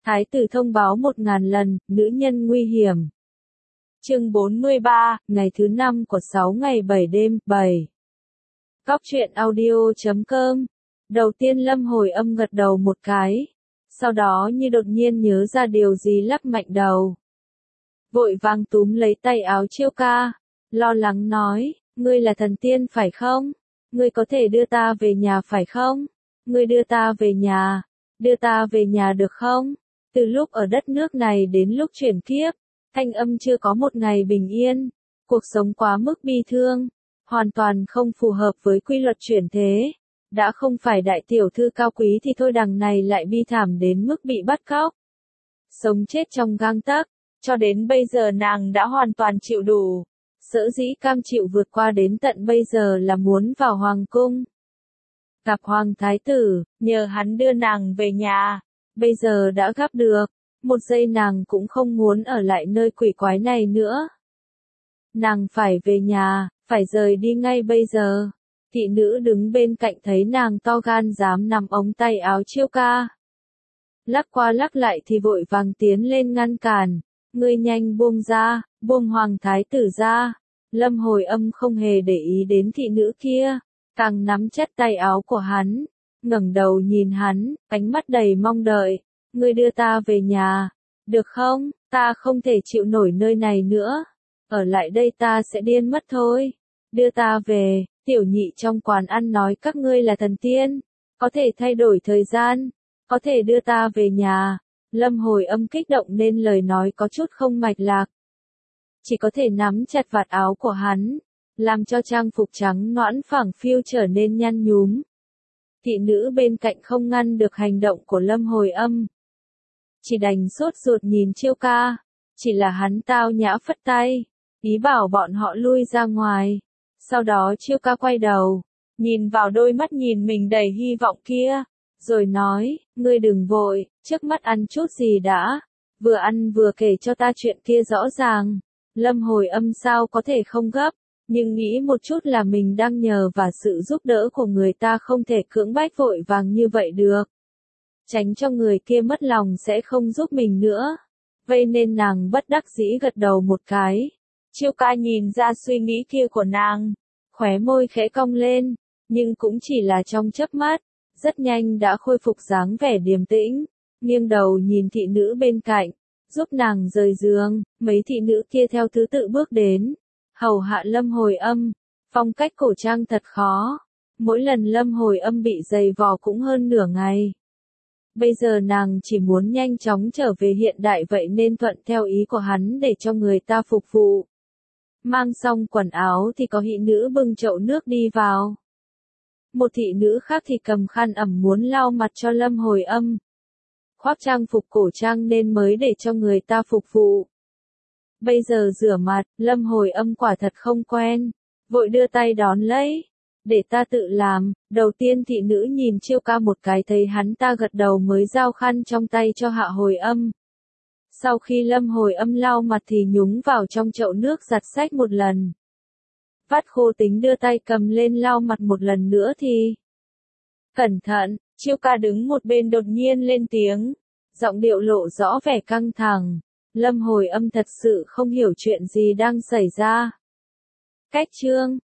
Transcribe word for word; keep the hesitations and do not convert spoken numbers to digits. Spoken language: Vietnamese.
Thái tử thông báo một ngàn lần, nữ nhân nguy hiểm. Chương bốn mươi ba, ngày thứ năm của sáu ngày bảy đêm, bảy. Góc truyện audio chấm com. Đầu tiên Lâm Hồi Âm gật đầu một cái, sau đó như đột nhiên nhớ ra điều gì lắc mạnh đầu. Vội vàng túm lấy tay áo Chiêu Ca, lo lắng nói, ngươi là thần tiên phải không? Ngươi có thể đưa ta về nhà phải không? Ngươi đưa ta về nhà, đưa ta về nhà được không? Từ lúc ở đất nước này đến lúc chuyển kiếp, Thanh Âm chưa có một ngày bình yên, cuộc sống quá mức bi thương, hoàn toàn không phù hợp với quy luật chuyển thế. Đã không phải đại tiểu thư cao quý thì thôi, đằng này lại bi thảm đến mức bị bắt cóc. Sống chết trong gang tấc, cho đến bây giờ nàng đã hoàn toàn chịu đủ. Sở dĩ cam chịu vượt qua đến tận bây giờ là muốn vào hoàng cung. Gặp hoàng thái tử, nhờ hắn đưa nàng về nhà. Bây giờ đã gặp được, một giây nàng cũng không muốn ở lại nơi quỷ quái này nữa. Nàng phải về nhà, phải rời đi ngay bây giờ. Thị nữ đứng bên cạnh thấy nàng to gan dám nắm ống tay áo Chiêu Ca. Lắc qua lắc lại thì vội vàng tiến lên ngăn cản. Ngươi nhanh buông ra, buông hoàng thái tử ra. Lâm Hồi Âm không hề để ý đến thị nữ kia, càng nắm chặt tay áo của hắn, ngẩng đầu nhìn hắn, ánh mắt đầy mong đợi. Ngươi đưa ta về nhà, được không? Ta không thể chịu nổi nơi này nữa. Ở lại đây ta sẽ điên mất thôi. Đưa ta về. Tiểu nhị trong quán ăn nói các ngươi là thần tiên, có thể thay đổi thời gian, có thể đưa ta về nhà. Lâm Hồi Âm kích động nên lời nói có chút không mạch lạc. Chỉ có thể nắm chặt vạt áo của hắn, làm cho trang phục trắng nõn phẳng phiu trở nên nhăn nhúm. Thị nữ bên cạnh không ngăn được hành động của Lâm Hồi Âm. Chỉ đành sốt ruột nhìn Chiêu Ca, chỉ là hắn tao nhã phất tay, ý bảo bọn họ lui ra ngoài. Sau đó Chiêu Ca quay đầu, nhìn vào đôi mắt nhìn mình đầy hy vọng kia, rồi nói, ngươi đừng vội, trước mắt ăn chút gì đã, vừa ăn vừa kể cho ta chuyện kia rõ ràng. Lâm Hồi Âm sao có thể không gấp, nhưng nghĩ một chút là mình đang nhờ và sự giúp đỡ của người ta không thể cưỡng bách vội vàng như vậy được. Tránh cho người kia mất lòng sẽ không giúp mình nữa. Vậy nên nàng bất đắc dĩ gật đầu một cái. Chiêu Ca nhìn ra suy nghĩ kia của nàng, khóe môi khẽ cong lên, nhưng cũng chỉ là trong chớp mắt, rất nhanh đã khôi phục dáng vẻ điềm tĩnh, nghiêng đầu nhìn thị nữ bên cạnh, giúp nàng rời giường. Mấy thị nữ kia theo thứ tự bước đến, hầu hạ Lâm Hồi Âm, phong cách cổ trang thật khó, mỗi lần Lâm Hồi Âm bị giày vò cũng hơn nửa ngày. Bây giờ nàng chỉ muốn nhanh chóng trở về hiện đại, vậy nên thuận theo ý của hắn để cho người ta phục vụ. Mang xong quần áo thì có thị nữ bưng chậu nước đi vào. Một thị nữ khác thì cầm khăn ẩm muốn lau mặt cho Lâm Hồi Âm. Khoác trang phục cổ trang nên mới để cho người ta phục vụ. Bây giờ rửa mặt, Lâm Hồi Âm quả thật không quen, vội đưa tay đón lấy. Để ta tự làm. Đầu tiên thị nữ nhìn Chiêu Ca một cái thấy hắn ta gật đầu mới giao khăn trong tay cho Hạ Hồi Âm. Sau khi Lâm Hồi Âm lau mặt thì nhúng vào trong chậu nước giặt sạch một lần. Vắt khô tính đưa tay cầm lên lau mặt một lần nữa thì... Cẩn thận, Chiêu Ca đứng một bên đột nhiên lên tiếng, giọng điệu lộ rõ vẻ căng thẳng. Lâm Hồi Âm thật sự không hiểu chuyện gì đang xảy ra. Cách chương,